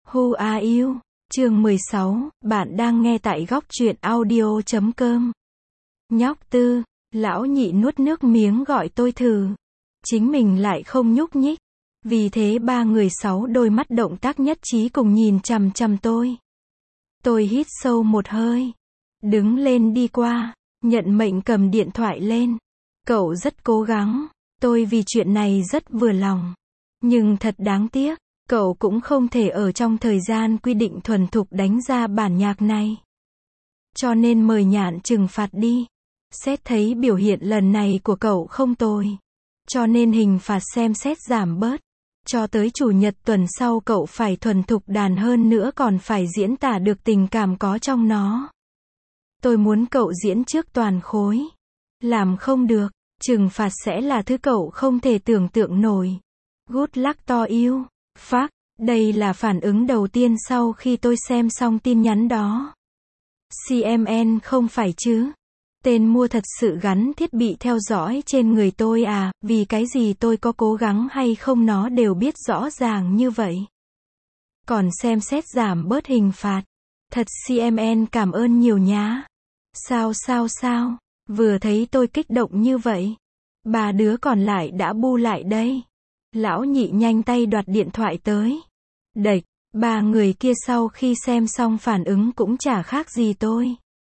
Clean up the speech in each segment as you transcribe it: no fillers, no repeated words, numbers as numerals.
Who are you? Chương 16, bạn đang nghe tại góc truyện audio.com. Nhóc Tư, lão nhị nuốt nước miếng gọi tôi thử. Chính mình lại không nhúc nhích. Vì thế ba người sáu đôi mắt động tác nhất trí cùng nhìn chằm chằm tôi. Tôi hít sâu một hơi. Đứng lên đi qua, nhận mệnh cầm điện thoại lên. Cậu rất cố gắng. Tôi vì chuyện này rất vừa lòng. Nhưng thật đáng tiếc. Cậu cũng không thể ở trong thời gian quy định thuần thục đánh ra bản nhạc này. Cho nên mời Nhạn trừng phạt đi. Xét thấy biểu hiện lần này của cậu không tồi. Cho nên hình phạt xem xét giảm bớt. Cho tới chủ nhật tuần sau cậu phải thuần thục đàn hơn nữa còn phải diễn tả được tình cảm có trong nó. Tôi muốn cậu diễn trước toàn khối. Làm không được, trừng phạt sẽ là thứ cậu không thể tưởng tượng nổi. Good luck to you. Phác, đây là phản ứng đầu tiên sau khi tôi xem xong tin nhắn đó. CMN không phải chứ? Tên mua thật sự gắn thiết bị theo dõi trên người tôi à, vì cái gì tôi có cố gắng hay không nó đều biết rõ ràng như vậy. Còn xem xét giảm bớt hình phạt. Thật CMN cảm ơn nhiều nhá. Sao, vừa thấy tôi kích động như vậy. Ba đứa còn lại đã bu lại đây. Lão nhị nhanh tay đoạt điện thoại tới. Đệch, ba người kia sau khi xem xong phản ứng cũng chả khác gì tôi.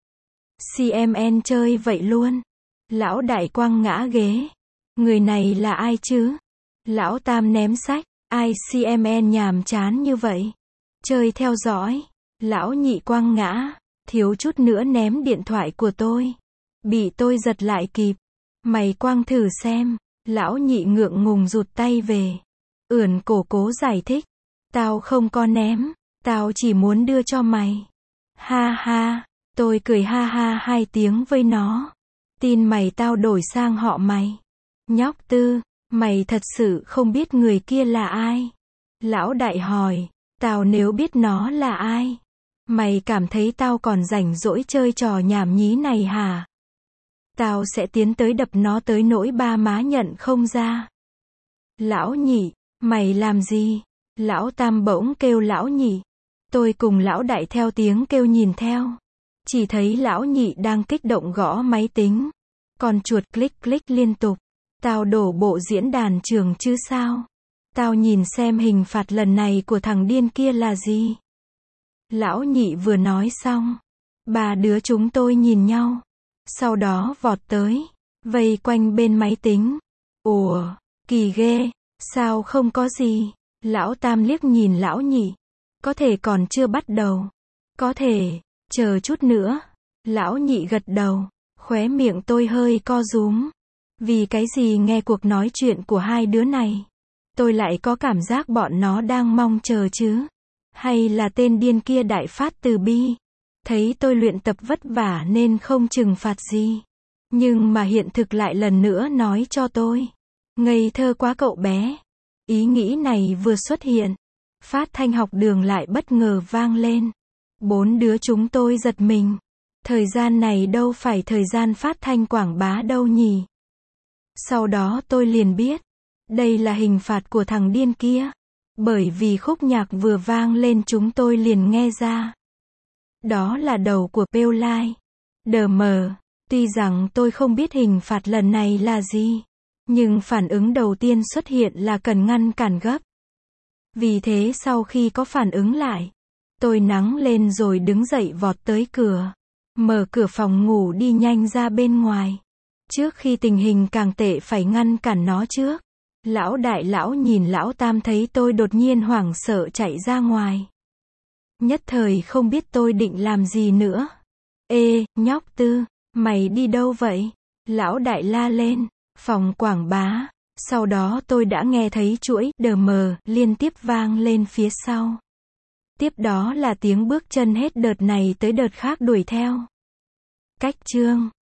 CMN chơi vậy luôn. Lão đại quăng ngã ghế. Người này là ai chứ? Lão tam ném sách. Ai CMN nhàm chán như vậy? Chơi theo dõi. Lão nhị quăng ngã. Thiếu chút nữa ném điện thoại của tôi. Bị tôi giật lại kịp. Mày quăng thử xem. Lão nhị ngượng ngùng rụt tay về. Ưỡn cổ cố giải thích. Tao không có ném. Tao chỉ muốn đưa cho mày. Ha ha. Tôi cười ha ha 2 tiếng với nó. Tin mày tao đổi sang họ mày. Nhóc Tư, mày thật sự không biết người kia là ai? Lão đại hỏi. Tao nếu biết nó là ai? Mày cảm thấy tao còn rảnh rỗi chơi trò nhảm nhí này hả? Tao sẽ tiến tới đập nó tới nỗi ba má nhận không ra. Lão nhị, mày làm gì? Lão tam bỗng kêu lão nhị. Tôi cùng lão đại theo tiếng kêu nhìn theo. Chỉ thấy lão nhị đang kích động gõ máy tính. Còn chuột click liên tục. Tao đổ bộ diễn đàn trường chứ sao? Tao nhìn xem hình phạt lần này của thằng điên kia là gì? Lão nhị vừa nói xong. Ba đứa chúng tôi nhìn nhau. Sau đó vọt tới. Vây quanh bên máy tính. Ủa, kỳ ghê. Sao không có gì? Lão tam liếc nhìn lão nhị. Có thể còn chưa bắt đầu. Có thể. Chờ chút nữa. Lão nhị gật đầu. Khóe miệng tôi hơi co rúm. Vì cái gì nghe cuộc nói chuyện của hai đứa này. Tôi lại có cảm giác bọn nó đang mong chờ chứ. Hay là tên điên kia đại phát từ bi. Thấy tôi luyện tập vất vả nên không trừng phạt gì. Nhưng mà hiện thực lại lần nữa nói cho tôi. Ngây thơ quá cậu bé. Ý nghĩ này vừa xuất hiện. Phát thanh học đường lại bất ngờ vang lên. 4 đứa chúng tôi giật mình. Thời gian này đâu phải thời gian phát thanh quảng bá đâu nhỉ. Sau đó tôi liền biết. Đây là hình phạt của thằng điên kia. Bởi vì khúc nhạc vừa vang lên chúng tôi liền nghe ra. Đó là đầu của Peolai. DM. Tuy rằng tôi không biết hình phạt lần này là gì. Nhưng phản ứng đầu tiên xuất hiện là cần ngăn cản gấp. Vì thế sau khi có phản ứng lại. Tôi nắng lên rồi đứng dậy vọt tới cửa. Mở cửa phòng ngủ đi nhanh ra bên ngoài. Trước khi tình hình càng tệ phải ngăn cản nó trước. Lão đại lão nhìn lão tam thấy tôi đột nhiên hoảng sợ chạy ra ngoài. Nhất thời không biết tôi định làm gì nữa. Ê, nhóc Tư, mày đi đâu vậy? Lão đại la lên. Phòng quảng bá. Sau đó tôi đã nghe thấy chuỗi DM liên tiếp vang lên phía sau. Tiếp đó là tiếng bước chân hết đợt này tới đợt khác đuổi theo. Cách chương